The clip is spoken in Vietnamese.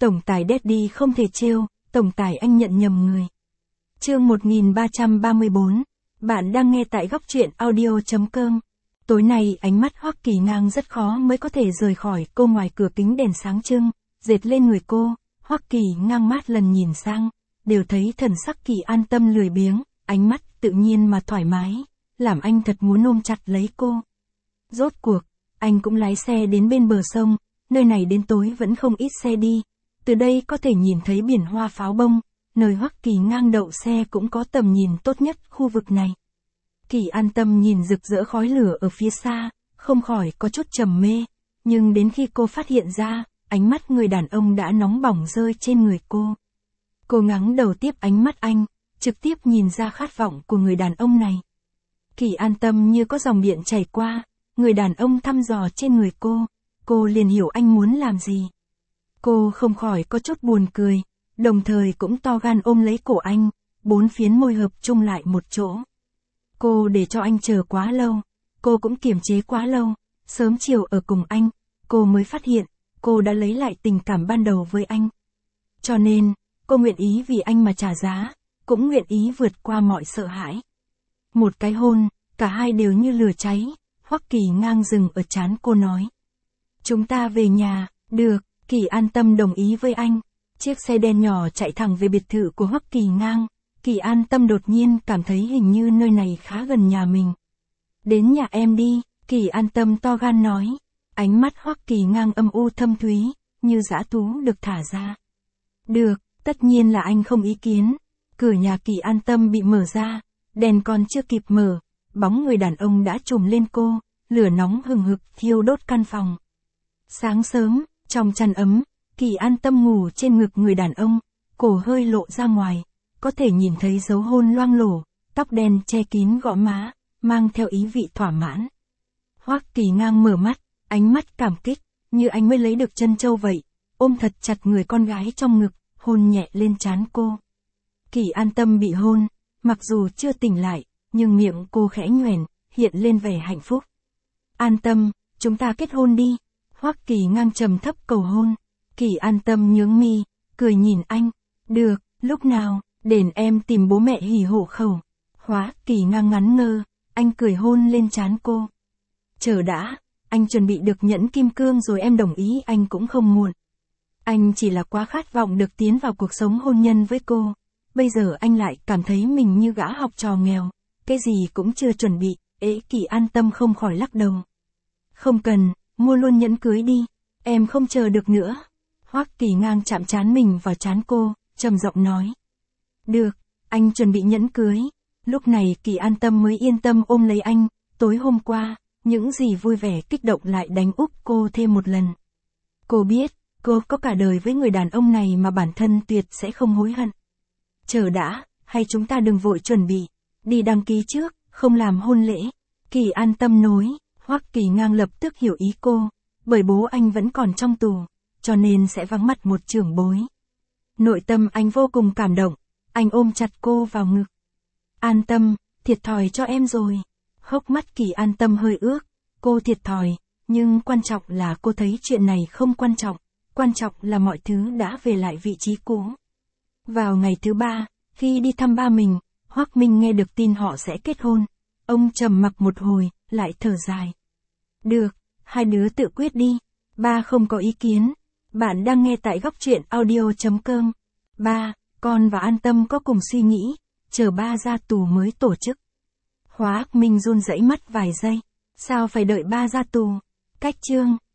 Tổng tài Daddy không thể trêu, tổng tài anh nhận nhầm người. Chương 1334. Bạn đang nghe tại góc truyện audio.com. Tối nay ánh mắt Hoắc Kỳ Ngang rất khó mới có thể rời khỏi cô. Ngoài cửa kính đèn sáng trưng, dệt lên người cô. Hoắc Kỳ Ngang mát lần nhìn sang, đều thấy thần sắc Kỳ An Tâm lười biếng, ánh mắt tự nhiên mà thoải mái, làm anh thật muốn ôm chặt lấy cô. Rốt cuộc, anh cũng lái xe đến bên bờ sông, nơi này đến tối vẫn không ít xe đi. Từ đây có thể nhìn thấy biển hoa pháo bông, nơi Hoắc Kỳ Ngang đậu xe cũng có tầm nhìn tốt nhất khu vực này. Kỳ An Tâm nhìn rực rỡ khói lửa ở phía xa, không khỏi có chút trầm mê, nhưng đến khi cô phát hiện ra, ánh mắt người đàn ông đã nóng bỏng rơi trên người cô. Cô ngẩng đầu tiếp ánh mắt anh, trực tiếp nhìn ra khát vọng của người đàn ông này. Kỳ An Tâm như có dòng điện chảy qua, người đàn ông thăm dò trên người cô liền hiểu anh muốn làm gì. Cô không khỏi có chút buồn cười, đồng thời cũng to gan ôm lấy cổ anh, bốn phiến môi hợp chung lại một chỗ. Cô để cho anh chờ quá lâu, cô cũng kiềm chế quá lâu, sớm chiều ở cùng anh, cô mới phát hiện, cô đã lấy lại tình cảm ban đầu với anh. Cho nên, cô nguyện ý vì anh mà trả giá, cũng nguyện ý vượt qua mọi sợ hãi. Một cái hôn, cả hai đều như lửa cháy, Hoắc Kỳ Ngang dừng ở trán cô nói. Chúng ta về nhà, được. Kỳ An Tâm đồng ý với anh. Chiếc xe đen nhỏ chạy thẳng về biệt thự của Hoắc Kỳ Ngang. Kỳ An Tâm đột nhiên cảm thấy hình như nơi này khá gần nhà mình. Đến nhà em đi, Kỳ An Tâm to gan nói. Ánh mắt Hoắc Kỳ Ngang âm u thâm thúy, như dã thú được thả ra. Được, tất nhiên là anh không ý kiến. Cửa nhà Kỳ An Tâm bị mở ra, đèn còn chưa kịp mở, bóng người đàn ông đã trùm lên cô, lửa nóng hừng hực thiêu đốt căn phòng. Sáng sớm, trong chăn ấm, Kỳ An Tâm ngủ trên ngực người đàn ông, cổ hơi lộ ra ngoài, có thể nhìn thấy dấu hôn loang lổ, tóc đen che kín gò má, mang theo ý vị thỏa mãn. Hoắc Kỳ Ngang mở mắt, ánh mắt cảm kích, như anh mới lấy được trân châu vậy, ôm thật chặt người con gái trong ngực, hôn nhẹ lên trán cô. Kỳ An Tâm bị hôn, mặc dù chưa tỉnh lại, nhưng miệng cô khẽ nhoẻn, hiện lên vẻ hạnh phúc. An Tâm, chúng ta kết hôn đi. Hoắc Kỳ Ngang trầm thấp cầu hôn. Kỳ An Tâm nhướng mi, cười nhìn anh. Được, lúc nào, để em tìm bố mẹ hỉ hộ khẩu. Hoắc Kỳ Ngang ngắn ngơ, anh cười hôn lên trán cô. Chờ đã, anh chuẩn bị được nhẫn kim cương rồi em đồng ý anh cũng không muộn. Anh chỉ là quá khát vọng được tiến vào cuộc sống hôn nhân với cô. Bây giờ anh lại cảm thấy mình như gã học trò nghèo, cái gì cũng chưa chuẩn bị. Kỳ An Tâm không khỏi lắc đầu. Không cần, mua luôn nhẫn cưới đi, em không chờ được nữa. Hoắc Kỳ Ngang chạm trán mình vào trán cô, trầm giọng nói. Được, anh chuẩn bị nhẫn cưới. Lúc này Kỳ An Tâm mới yên tâm ôm lấy anh. Tối hôm qua, những gì vui vẻ kích động lại đánh úp cô thêm một lần. Cô biết, cô có cả đời với người đàn ông này mà bản thân tuyệt sẽ không hối hận. Chờ đã, hay chúng ta đừng vội chuẩn bị, đi đăng ký trước, không làm hôn lễ. Kỳ An Tâm nói. Hoắc Kỳ Ngang lập tức hiểu ý cô, bởi bố anh vẫn còn trong tù, cho nên sẽ vắng mặt một trưởng bối. Nội tâm anh vô cùng cảm động, anh ôm chặt cô vào ngực. An Tâm, thiệt thòi cho em rồi. Hốc mắt Kỳ An Tâm hơi ướt, cô thiệt thòi, nhưng quan trọng là cô thấy chuyện này không quan trọng là mọi thứ đã về lại vị trí cũ. Vào ngày thứ 3, khi đi thăm ba mình, Hoắc Minh nghe được tin họ sẽ kết hôn. Ông trầm mặc một hồi, lại thở dài. Được, hai đứa tự quyết đi, ba không có ý kiến. Bạn đang nghe tại góc truyện audio.com. Ba, con và An Tâm có cùng suy nghĩ, chờ ba ra tù mới tổ chức. Hoắc Minh run rẩy mắt vài giây. Sao phải đợi ba ra tù? Cách chương